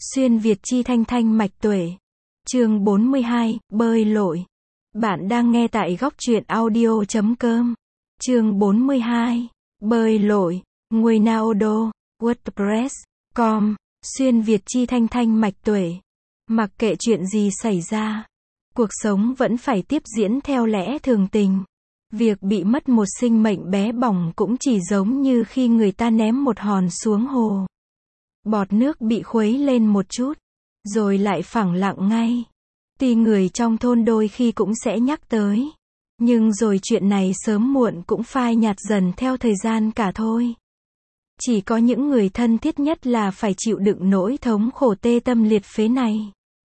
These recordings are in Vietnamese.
Xuyên Việt chi thanh thanh mạch tuệ. Chương 42, bơi lội. Bạn đang nghe tại góc truyện audio.com. Chương 42, bơi lội. Nguyenaudo, WordPress.com. Xuyên Việt chi thanh thanh mạch tuệ. Mặc kệ chuyện gì xảy ra, cuộc sống vẫn phải tiếp diễn theo lẽ thường tình. Việc bị mất một sinh mệnh bé bỏng cũng chỉ giống như khi người ta ném một hòn xuống hồ. Bọt nước bị khuấy lên một chút, rồi lại phẳng lặng ngay. Tuy người trong thôn đôi khi cũng sẽ nhắc tới, nhưng rồi chuyện này sớm muộn cũng phai nhạt dần theo thời gian cả thôi. Chỉ có những người thân thiết nhất là phải chịu đựng nỗi thống khổ tê tâm liệt phế này.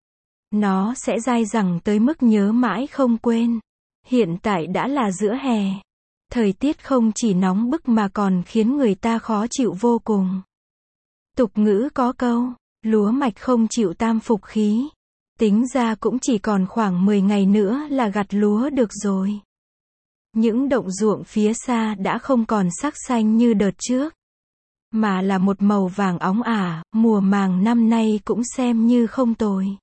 Nó sẽ dai dẳng tới mức nhớ mãi không quên. Hiện tại đã là giữa hè. Thời tiết không chỉ nóng bức mà còn khiến người ta khó chịu vô cùng. Tục ngữ có câu, lúa mạch không chịu tam phục khí. Tính ra cũng chỉ còn khoảng 10 ngày nữa là gặt lúa được rồi. Những động ruộng phía xa đã không còn sắc xanh như đợt trước, mà là một màu vàng óng ả, mùa màng năm nay cũng xem như không tồi.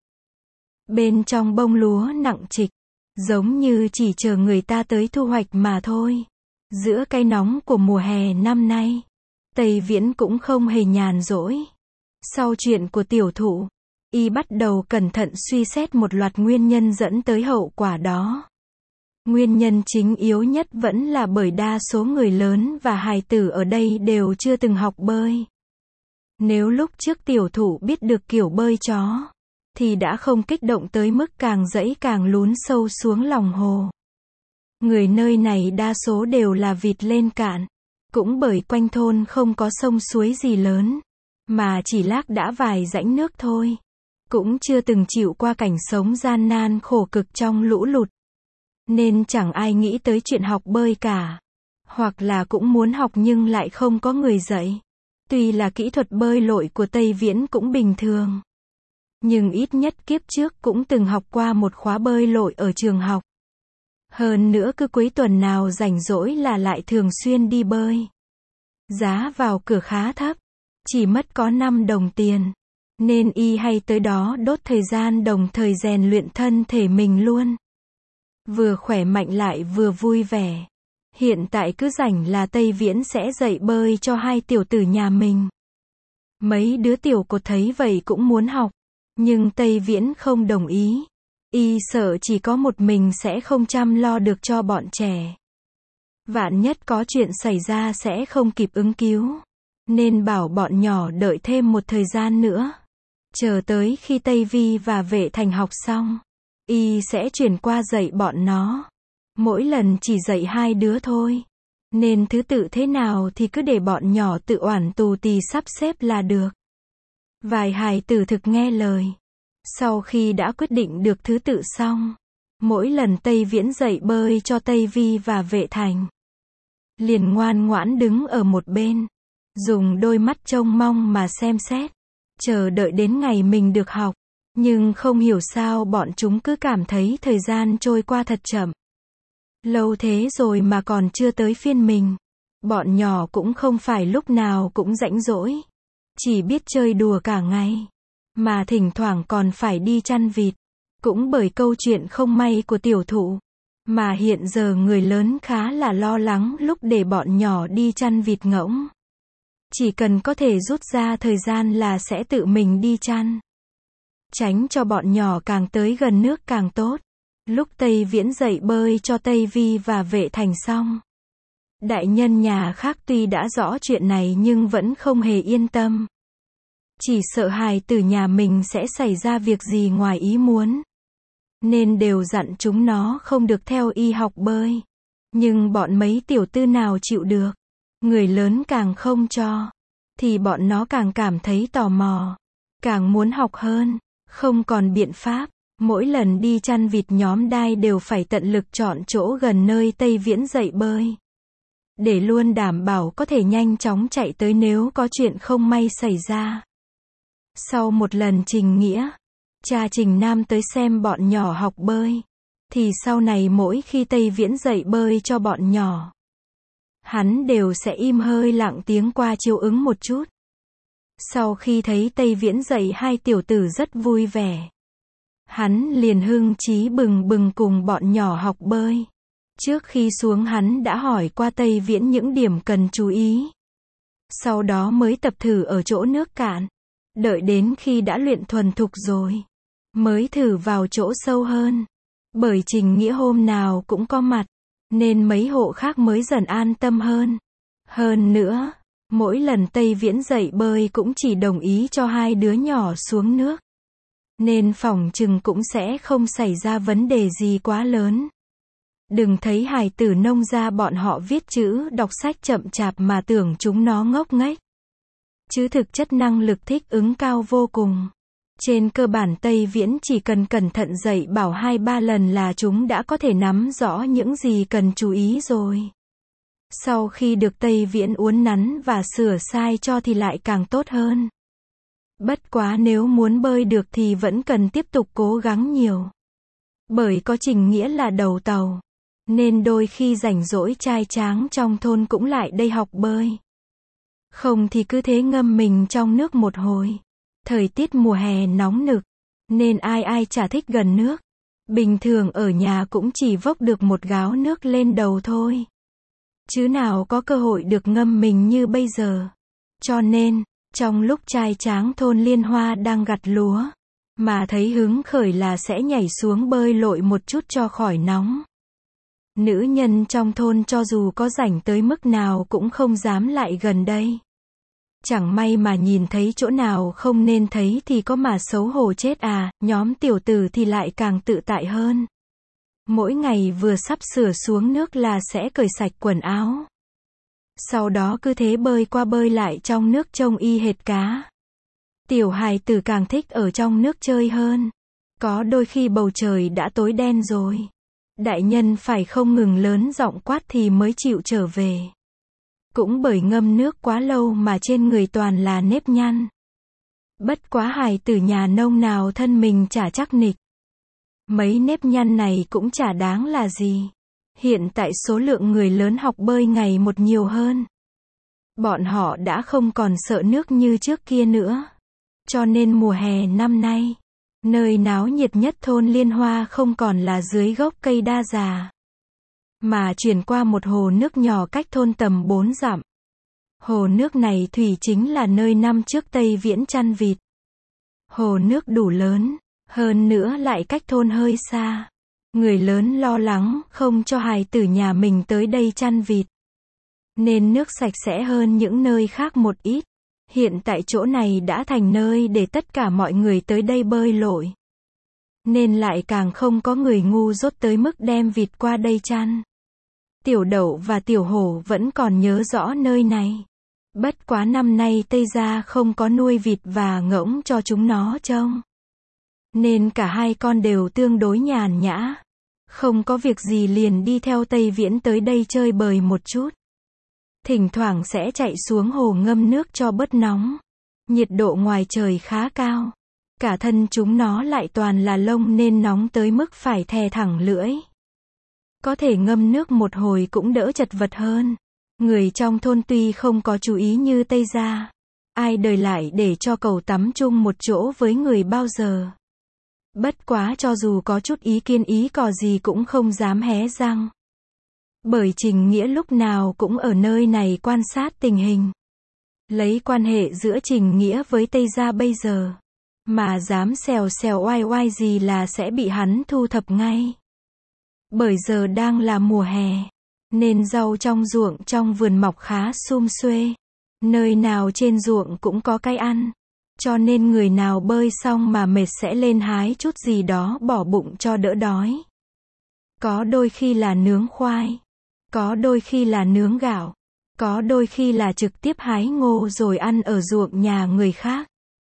Bên trong bông lúa nặng trịch, giống như chỉ chờ người ta tới thu hoạch mà thôi. Giữa cái nóng của mùa hè năm nay, Tây Viễn cũng không hề nhàn rỗi. Sau chuyện của tiểu thụ, y bắt đầu cẩn thận suy xét một loạt nguyên nhân dẫn tới hậu quả đó. Nguyên nhân chính yếu nhất vẫn là bởi đa số người lớn và hài tử ở đây đều chưa từng học bơi. Nếu lúc trước tiểu thụ biết được kiểu bơi chó, thì đã không kích động tới mức càng dẫy càng lún sâu xuống lòng hồ. Người nơi này đa số đều là vịt lên cạn. Cũng bởi quanh thôn không có sông suối gì lớn, mà chỉ lác đác vài rãnh nước thôi. Cũng chưa từng chịu qua cảnh sống gian nan khổ cực trong lũ lụt. Nên chẳng ai nghĩ tới chuyện học bơi cả. Hoặc là cũng muốn học nhưng lại không có người dạy. Tuy là kỹ thuật bơi lội của Tây Viễn cũng bình thường, nhưng ít nhất kiếp trước cũng từng học qua một khóa bơi lội ở trường học. Hơn nữa cứ cuối tuần nào rảnh rỗi là lại thường xuyên đi bơi. Giá vào cửa khá thấp, chỉ mất có 5 đồng tiền. Nên y hay tới đó đốt thời gian đồng thời rèn luyện thân thể mình luôn. Vừa khỏe mạnh lại vừa vui vẻ. Hiện tại cứ rảnh là Tây Viễn sẽ dạy bơi cho hai tiểu tử nhà mình. Mấy đứa tiểu cột thấy vậy cũng muốn học, nhưng Tây Viễn không đồng ý. Y sợ chỉ có một mình sẽ không chăm lo được cho bọn trẻ. Vạn nhất có chuyện xảy ra sẽ không kịp ứng cứu. Nên bảo bọn nhỏ đợi thêm một thời gian nữa. Chờ tới khi Tây Vi và Vệ Thành học xong, Y sẽ chuyển qua dạy bọn nó. Mỗi lần chỉ dạy 2 đứa thôi. Nên thứ tự thế nào thì cứ để bọn nhỏ tự oản tù tì sắp xếp là được. Vài hài tử thực nghe lời. Sau khi đã quyết định được thứ tự xong, mỗi lần Tây Viễn dạy bơi cho Tây Vi và Vệ Thành, liền ngoan ngoãn đứng ở một bên, dùng đôi mắt trông mong mà xem xét, chờ đợi đến ngày mình được học. Nhưng không hiểu sao bọn chúng cứ cảm thấy thời gian trôi qua thật chậm. Lâu thế rồi mà còn chưa tới phiên mình. Bọn nhỏ cũng không phải lúc nào cũng rảnh rỗi, chỉ biết chơi đùa cả ngày, mà thỉnh thoảng còn phải đi chăn vịt. Cũng bởi câu chuyện không may của tiểu thụ, mà hiện giờ người lớn khá là lo lắng lúc để bọn nhỏ đi chăn vịt ngỗng. Chỉ cần có thể rút ra thời gian là sẽ tự mình đi chăn. Tránh cho bọn nhỏ càng tới gần nước càng tốt. Lúc Tây Viễn dạy bơi cho Tây Vi và Vệ Thành xong, đại nhân nhà khác tuy đã rõ chuyện này nhưng vẫn không hề yên tâm. Chỉ sợ hài tử nhà mình sẽ xảy ra việc gì ngoài ý muốn. Nên đều dặn chúng nó không được theo y học bơi. Nhưng bọn mấy tiểu tư nào chịu được. Người lớn càng không cho, thì bọn nó càng cảm thấy tò mò, càng muốn học hơn. Không còn biện pháp, mỗi lần đi chăn vịt nhóm đai đều phải tận lực chọn chỗ gần nơi Tây Viễn dạy bơi, để luôn đảm bảo có thể nhanh chóng chạy tới nếu có chuyện không may xảy ra. Sau một lần Trình Nghĩa, cha Trình Nam tới xem bọn nhỏ học bơi, thì sau này mỗi khi Tây Viễn dạy bơi cho bọn nhỏ, hắn đều sẽ im hơi lặng tiếng qua chiếu ứng một chút. Sau khi thấy Tây Viễn dạy hai tiểu tử rất vui vẻ. Hắn liền hưng chí bừng bừng cùng bọn nhỏ học bơi. Trước khi xuống hắn đã hỏi qua Tây Viễn những điểm cần chú ý. Sau đó mới tập thử ở chỗ nước cạn. Đợi đến khi đã luyện thuần thục rồi, mới thử vào chỗ sâu hơn. Bởi Trình Nghĩa hôm nào cũng có mặt, nên mấy hộ khác mới dần an tâm hơn. Hơn nữa, mỗi lần Tây Viễn dạy bơi cũng chỉ đồng ý cho hai đứa nhỏ xuống nước. Nên phỏng chừng cũng sẽ không xảy ra vấn đề gì quá lớn. Đừng thấy hài tử nông gia bọn họ viết chữ, đọc sách chậm chạp mà tưởng chúng nó ngốc nghếch. Chứ thực chất năng lực thích ứng cao vô cùng. Trên cơ bản Tây Viễn chỉ cần cẩn thận dạy bảo 2-3 lần là chúng đã có thể nắm rõ những gì cần chú ý rồi. Sau khi được Tây Viễn uốn nắn và sửa sai cho thì lại càng tốt hơn. Bất quá nếu muốn bơi được thì vẫn cần tiếp tục cố gắng nhiều. Bởi có Trình Nghĩa là đầu tàu, nên đôi khi rảnh rỗi trai tráng trong thôn cũng lại đây học bơi. Không thì cứ thế ngâm mình trong nước một hồi. Thời tiết mùa hè nóng nực, nên ai ai chả thích gần nước. Bình thường ở nhà cũng chỉ vốc được một gáo nước lên đầu thôi. Chứ nào có cơ hội được ngâm mình như bây giờ. Cho nên, trong lúc trai tráng thôn Liên Hoa đang gặt lúa, mà thấy hứng khởi là sẽ nhảy xuống bơi lội một chút cho khỏi nóng. Nữ nhân trong thôn cho dù có rảnh tới mức nào cũng không dám lại gần đây. Chẳng may mà nhìn thấy chỗ nào không nên thấy thì có mà xấu hổ chết à, nhóm tiểu tử thì lại càng tự tại hơn. Mỗi ngày vừa sắp sửa xuống nước là sẽ cởi sạch quần áo. Sau đó cứ thế bơi qua bơi lại trong nước trông y hệt cá. Tiểu hài tử càng thích ở trong nước chơi hơn. Có đôi khi bầu trời đã tối đen rồi. Đại nhân phải không ngừng lớn giọng quát thì mới chịu trở về. Cũng bởi ngâm nước quá lâu mà trên người toàn là nếp nhăn. Bất quá hài tử nhà nông nào thân mình chả chắc nịch. Mấy nếp nhăn này cũng chả đáng là gì. Hiện tại số lượng người lớn học bơi ngày một nhiều hơn. Bọn họ đã không còn sợ nước như trước kia nữa. Cho nên mùa hè năm nay, nơi náo nhiệt nhất thôn Liên Hoa không còn là dưới gốc cây đa già, mà chuyển qua một hồ nước nhỏ cách thôn tầm 4 dặm. Hồ nước này thủy chính là nơi năm trước Tây Viễn chăn vịt. Hồ nước đủ lớn, hơn nữa lại cách thôn hơi xa. Người lớn lo lắng không cho hài tử nhà mình tới đây chăn vịt, nên nước sạch sẽ hơn những nơi khác một ít. Hiện tại chỗ này đã thành nơi để tất cả mọi người tới đây bơi lội, nên lại càng không có người ngu dốt tới mức đem vịt qua đây chăn. Tiểu Đậu và Tiểu Hổ vẫn còn nhớ rõ nơi này. Bất quá năm nay Tây gia không có nuôi vịt và ngỗng cho chúng nó trông, nên cả hai con đều tương đối nhàn nhã. Không có việc gì liền đi theo Tây Viễn tới đây chơi bời một chút. Thỉnh thoảng sẽ chạy xuống hồ ngâm nước cho bớt nóng. Nhiệt độ ngoài trời khá cao. Cả thân chúng nó lại toàn là lông nên nóng tới mức phải thè thẳng lưỡi. Có thể ngâm nước một hồi cũng đỡ chật vật hơn. Người trong thôn tuy không có chú ý như Tây gia, ai đời lại để cho cậu tắm chung một chỗ với người bao giờ. Bất quá cho dù có chút ý kiến ý cò gì cũng không dám hé răng. Bởi Trình Nghĩa lúc nào cũng ở nơi này quan sát tình hình. Lấy quan hệ giữa Trình Nghĩa với Tây gia bây giờ, mà dám xèo xèo oai oai gì là sẽ bị hắn thu thập ngay. Bởi giờ đang là mùa hè, nên rau trong ruộng trong vườn mọc khá sum xuê. Nơi nào trên ruộng cũng có cái ăn. Cho nên người nào bơi xong mà mệt sẽ lên hái chút gì đó bỏ bụng cho đỡ đói. Có đôi khi là nướng khoai, có đôi khi là nướng gạo, có đôi khi là trực tiếp hái ngô rồi ăn ở ruộng nhà người khác.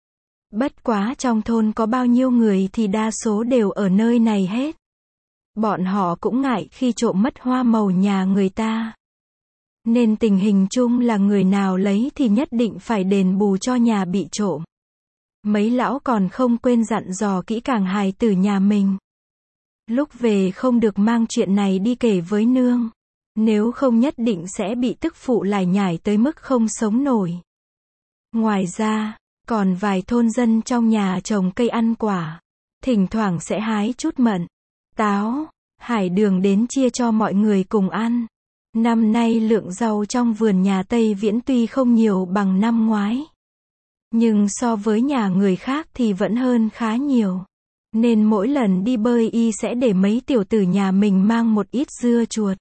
Bất quá trong thôn có bao nhiêu người thì đa số đều ở nơi này hết. Bọn họ cũng ngại khi trộm mất hoa màu nhà người ta. Nên tình hình chung là người nào lấy thì nhất định phải đền bù cho nhà bị trộm. Mấy lão còn không quên dặn dò kỹ càng hài tử nhà mình. Lúc về không được mang chuyện này đi kể với nương. Nếu không nhất định sẽ bị tức phụ lải nhải tới mức không sống nổi. Ngoài ra, Còn vài thôn dân trong nhà trồng cây ăn quả, thỉnh thoảng sẽ hái chút mận, táo, hải đường đến chia cho mọi người cùng ăn. Năm nay lượng rau trong vườn nhà Tây Viễn tuy không nhiều bằng năm ngoái, nhưng so với nhà người khác thì vẫn hơn khá nhiều. Nên mỗi lần đi bơi y sẽ để mấy tiểu tử nhà mình mang một ít dưa chuột,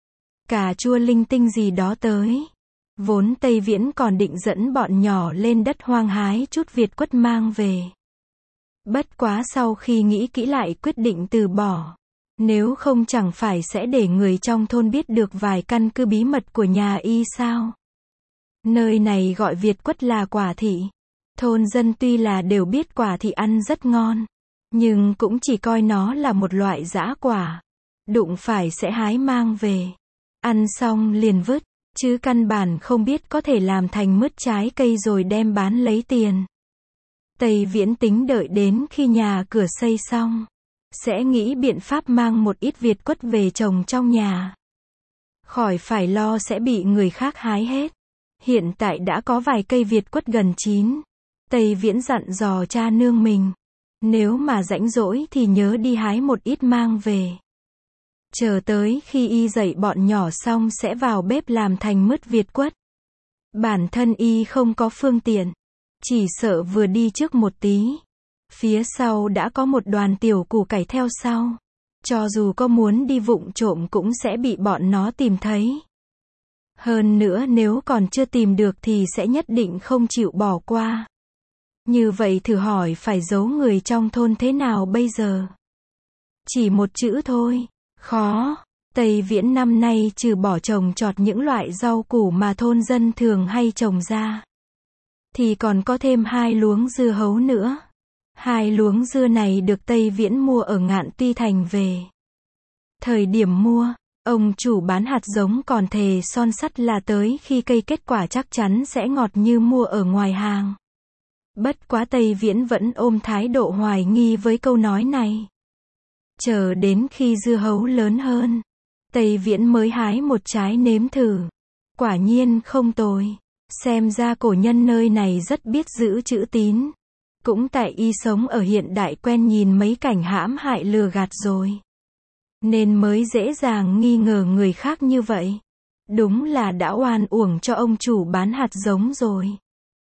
cà chua linh tinh gì đó tới. Vốn Tây Viễn còn định dẫn bọn nhỏ lên đất hoang hái chút Việt quất mang về. Bất quá sau khi nghĩ kỹ lại quyết định từ bỏ. Nếu không chẳng phải sẽ để người trong thôn biết được vài căn cứ bí mật của nhà y sao. Nơi này gọi Việt quất là quả thị. Thôn dân tuy là đều biết quả thị ăn rất ngon, nhưng cũng chỉ coi nó là một loại dã quả. Đụng phải sẽ hái mang về. Ăn xong liền vứt, chứ căn bản không biết có thể làm thành mứt trái cây rồi đem bán lấy tiền. Tây Viễn tính đợi đến khi nhà cửa xây xong, sẽ nghĩ biện pháp mang một ít Việt quất về trồng trong nhà. Khỏi phải lo sẽ bị người khác hái hết. Hiện tại đã có vài cây Việt quất gần chín. Tây Viễn dặn dò cha nương mình, nếu mà rảnh rỗi thì nhớ đi hái một ít mang về. Chờ tới khi y dạy bọn nhỏ xong sẽ vào bếp làm thành mứt Việt quất. Bản thân y không có phương tiện, chỉ sợ vừa đi trước một tí, phía sau đã có một đoàn tiểu củ cải theo sau. Cho dù có muốn đi vụng trộm cũng sẽ bị bọn nó tìm thấy. Hơn nữa nếu còn chưa tìm được thì sẽ nhất định không chịu bỏ qua. Như vậy thử hỏi phải giấu người trong thôn thế nào bây giờ? Chỉ một chữ thôi, khó. Tây Viễn năm nay trừ bỏ trồng trọt những loại rau củ mà thôn dân thường hay trồng ra, thì còn có thêm 2 luống dưa hấu nữa. 2 luống dưa này được Tây Viễn mua ở Ngạn Tuy Thành về. Thời điểm mua, ông chủ bán hạt giống còn thề son sắt là tới khi cây kết quả chắc chắn sẽ ngọt như mua ở ngoài hàng. Bất quá Tây Viễn vẫn ôm thái độ hoài nghi với câu nói này. Chờ đến khi dưa hấu lớn hơn, Tây Viễn mới hái một trái nếm thử. Quả nhiên không tồi. Xem ra cổ nhân nơi này rất biết giữ chữ tín. Cũng tại y sống ở hiện đại quen nhìn mấy cảnh hãm hại lừa gạt rồi, nên mới dễ dàng nghi ngờ người khác như vậy. Đúng là đã oan uổng cho ông chủ bán hạt giống rồi.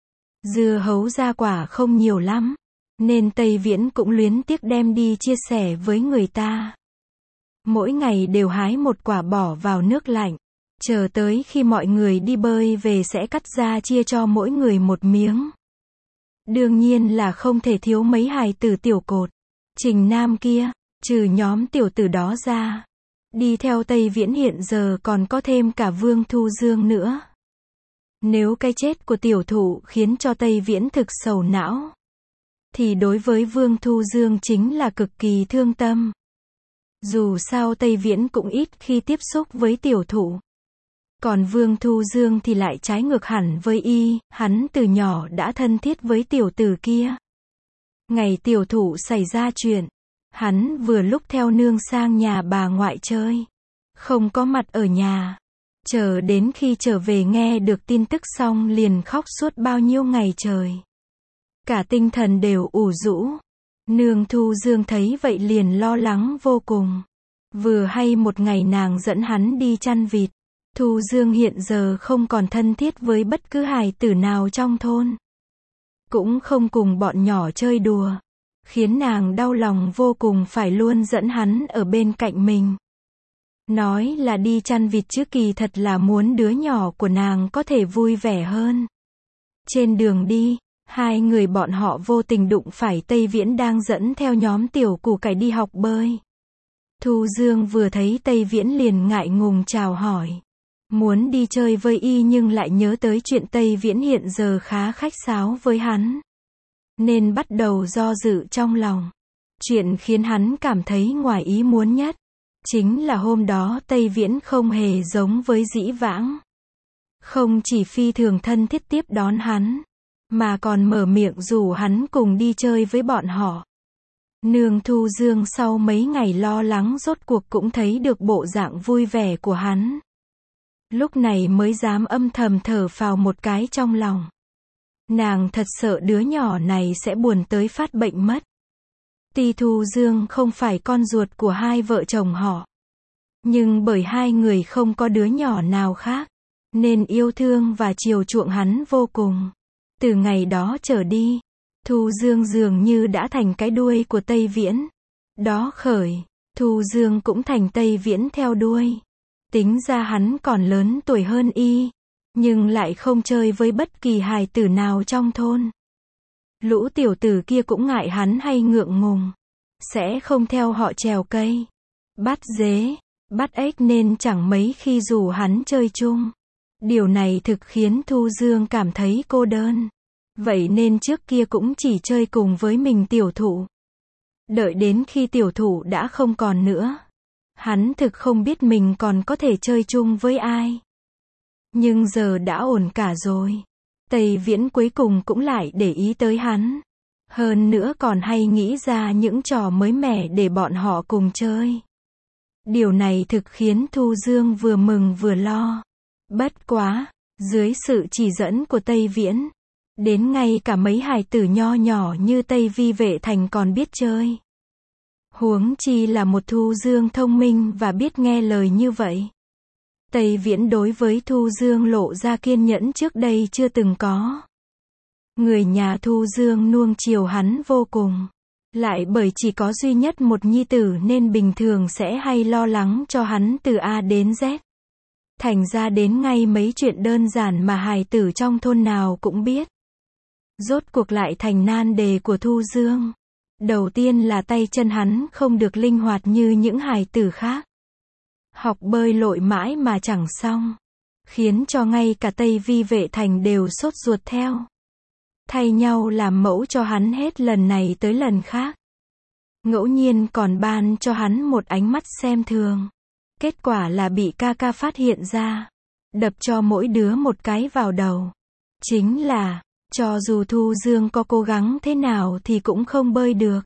Dưa hấu ra quả không nhiều lắm, nên Tây Viễn cũng luyến tiếc đem đi chia sẻ với người ta. Mỗi ngày đều hái một quả bỏ vào nước lạnh, chờ tới khi mọi người đi bơi về sẽ cắt ra chia cho mỗi người một miếng. Đương nhiên là không thể thiếu mấy hài tử tiểu cột, Trình Nam kia, trừ nhóm tiểu tử đó ra. Đi theo Tây Viễn hiện giờ còn có thêm cả Vương Thu Dương nữa. Nếu cái chết của tiểu thụ khiến cho Tây Viễn thực sầu não, thì đối với Vương Thu Dương chính là cực kỳ thương tâm. Dù sao Tây Viễn cũng ít khi tiếp xúc với tiểu thụ. Còn Vương Thu Dương thì lại trái ngược hẳn với y, hắn từ nhỏ đã thân thiết với tiểu tử kia. Ngày tiểu thụ xảy ra chuyện, hắn vừa lúc theo nương sang nhà bà ngoại chơi, không có mặt ở nhà. Chờ đến khi trở về nghe được tin tức xong liền khóc suốt bao nhiêu ngày trời. Cả tinh thần đều ủ rũ. Nương Thu Dương thấy vậy liền lo lắng vô cùng. Vừa hay một ngày nàng dẫn hắn đi chăn vịt. Thu Dương hiện giờ không còn thân thiết với bất cứ hài tử nào trong thôn, cũng không cùng bọn nhỏ chơi đùa, khiến nàng đau lòng vô cùng phải luôn dẫn hắn ở bên cạnh mình. Nói là đi chăn vịt chứ kỳ thật là muốn đứa nhỏ của nàng có thể vui vẻ hơn. Trên đường đi, hai người bọn họ vô tình đụng phải Tây Viễn đang dẫn theo nhóm tiểu củ cải đi học bơi. Thu Dương vừa thấy Tây Viễn liền ngại ngùng chào hỏi. Muốn đi chơi với y nhưng lại nhớ tới chuyện Tây Viễn hiện giờ khá khách sáo với hắn, nên bắt đầu do dự trong lòng. Chuyện khiến hắn cảm thấy ngoài ý muốn nhất chính là hôm đó Tây Viễn không hề giống với dĩ vãng. Không chỉ phi thường thân thiết tiếp đón hắn, mà còn mở miệng rủ hắn cùng đi chơi với bọn họ. Nương Thu Dương sau mấy ngày lo lắng rốt cuộc cũng thấy được bộ dạng vui vẻ của hắn. Lúc này mới dám âm thầm thở phào một cái trong lòng. Nàng thật sợ đứa nhỏ này sẽ buồn tới phát bệnh mất. Tuy Thu Dương không phải con ruột của hai vợ chồng họ, nhưng bởi hai người không có đứa nhỏ nào khác, nên yêu thương và chiều chuộng hắn vô cùng. Từ ngày đó trở đi, Thu Dương dường như đã thành cái đuôi của Tây Viễn. Đó khởi, Thu Dương cũng thành Tây Viễn theo đuôi. Tính ra hắn còn lớn tuổi hơn y, nhưng lại không chơi với bất kỳ hài tử nào trong thôn. Lũ tiểu tử kia cũng ngại hắn hay ngượng ngùng, sẽ không theo họ trèo cây, bắt dế, bắt ếch nên chẳng mấy khi rủ hắn chơi chung. Điều này thực khiến Thu Dương cảm thấy cô đơn. Vậy nên trước kia cũng chỉ chơi cùng với mình tiểu thụ. Đợi đến khi tiểu thụ đã không còn nữa, hắn thực không biết mình còn có thể chơi chung với ai. Nhưng giờ đã ổn cả rồi. Tây Viễn cuối cùng cũng lại để ý tới hắn. Hơn nữa còn hay nghĩ ra những trò mới mẻ để bọn họ cùng chơi. Điều này thực khiến Thu Dương vừa mừng vừa lo. Bất quá, dưới sự chỉ dẫn của Tây Viễn, đến ngay cả mấy hài tử nho nhỏ như Tây Vi Vệ Thành còn biết chơi. Huống chi là một Thu Dương thông minh và biết nghe lời như vậy. Tây Viễn đối với Thu Dương lộ ra kiên nhẫn trước đây chưa từng có. Người nhà Thu Dương nuông chiều hắn vô cùng. Lại bởi chỉ có duy nhất một nhi tử nên bình thường sẽ hay lo lắng cho hắn từ A đến Z. Thành ra đến ngay mấy chuyện đơn giản mà hài tử trong thôn nào cũng biết. Rốt cuộc lại thành nan đề của Thu Dương. Đầu tiên là tay chân hắn không được linh hoạt như những hài tử khác. Học bơi lội mãi mà chẳng xong. Khiến cho ngay cả Tây Vi Vệ Thành đều sốt ruột theo. Thay nhau làm mẫu cho hắn hết lần này tới lần khác. Ngẫu nhiên còn ban cho hắn một ánh mắt xem thường. Kết quả là bị ca ca phát hiện ra. Đập cho mỗi đứa một cái vào đầu. Chính là, cho dù Thu Dương có cố gắng thế nào thì cũng không bơi được.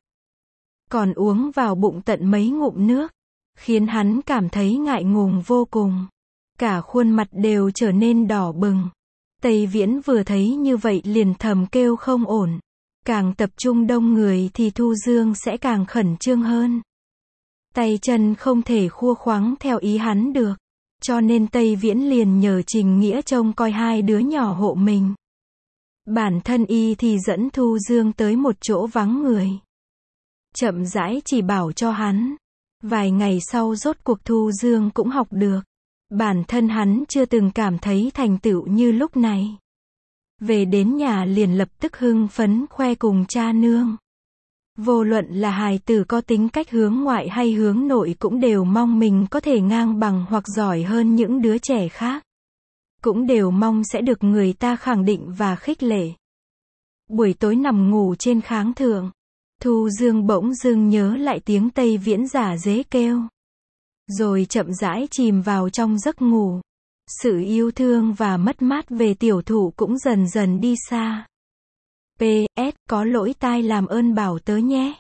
Còn uống vào bụng tận mấy ngụm nước. Khiến hắn cảm thấy ngại ngùng vô cùng. Cả khuôn mặt đều trở nên đỏ bừng. Tây Viễn vừa thấy như vậy liền thầm kêu không ổn. Càng tập trung đông người thì Thu Dương sẽ càng khẩn trương hơn. Tay chân không thể khua khoắng theo ý hắn được. Cho nên Tây Viễn liền nhờ Trình Nghĩa trông coi hai đứa nhỏ hộ mình. Bản thân y thì dẫn Thu Dương tới một chỗ vắng người. Chậm rãi chỉ bảo cho hắn. Vài ngày sau rốt cuộc Thu Dương cũng học được. Bản thân hắn chưa từng cảm thấy thành tựu như lúc này. Về đến nhà liền lập tức hưng phấn khoe cùng cha nương. Vô luận là hài tử có tính cách hướng ngoại hay hướng nội cũng đều mong mình có thể ngang bằng hoặc giỏi hơn những đứa trẻ khác. Cũng đều mong sẽ được người ta khẳng định và khích lệ. Buổi tối nằm ngủ trên kháng thượng, Thu Dương bỗng dưng nhớ lại tiếng Tây Viễn giả dế kêu. Rồi chậm rãi chìm vào trong giấc ngủ. Sự yêu thương và mất mát về tiểu thụ cũng dần dần đi xa. PS, có lỗi tai làm ơn bảo tớ nhé.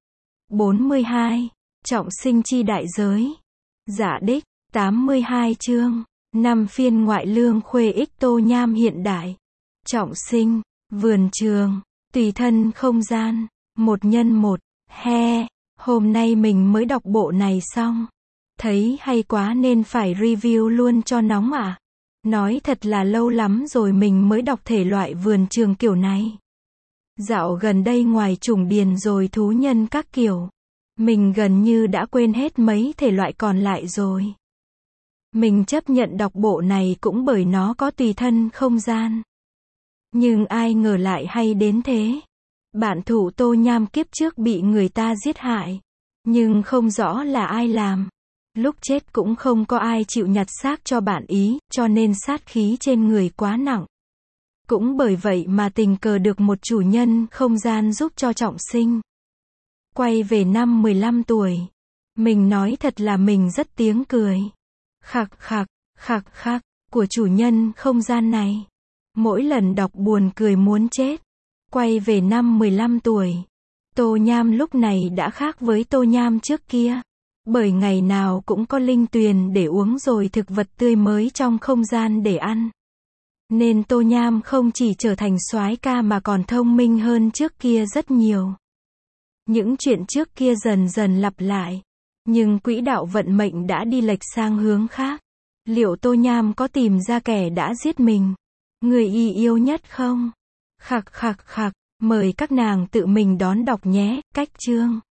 42. Trọng sinh chi đại giới. Dạ đích, 82 chương. 5 phiên ngoại lương khuê ích tô nham hiện đại. Trọng sinh, vườn trường, tùy thân không gian, 1x1, he, hôm nay mình mới đọc bộ này xong. Thấy hay quá nên phải review luôn cho nóng ạ. Nói thật là lâu lắm rồi mình mới đọc thể loại vườn trường kiểu này. Dạo gần đây ngoài chủng điền rồi thú nhân các kiểu, mình gần như đã quên hết mấy thể loại còn lại rồi. Mình chấp nhận đọc bộ này cũng bởi nó có tùy thân không gian. Nhưng ai ngờ lại hay đến thế. Bạn thủ Tô Nham kiếp trước bị người ta giết hại, nhưng không rõ là ai làm. Lúc chết cũng không có ai chịu nhặt xác cho bạn ý, cho nên sát khí trên người quá nặng. Cũng bởi vậy mà tình cờ được một chủ nhân không gian giúp cho trọng sinh. Quay về năm 15 tuổi. Mình nói thật là mình rất tiếng cười. Khạc khạc, khạc khạc, của chủ nhân không gian này. Mỗi lần đọc buồn cười muốn chết. Quay về năm 15 tuổi. Tô Nham lúc này đã khác với Tô Nham trước kia. Bởi ngày nào cũng có linh tuyền để uống rồi thực vật tươi mới trong không gian để ăn. Nên Tô Nham không chỉ trở thành soái ca mà còn thông minh hơn trước kia rất nhiều. Những chuyện trước kia dần dần lặp lại. Nhưng quỹ đạo vận mệnh đã đi lệch sang hướng khác. Liệu Tô Nham có tìm ra kẻ đã giết mình? Người y yêu nhất không? Khặc khặc khặc, mời các nàng tự mình đón đọc nhé. Cách chương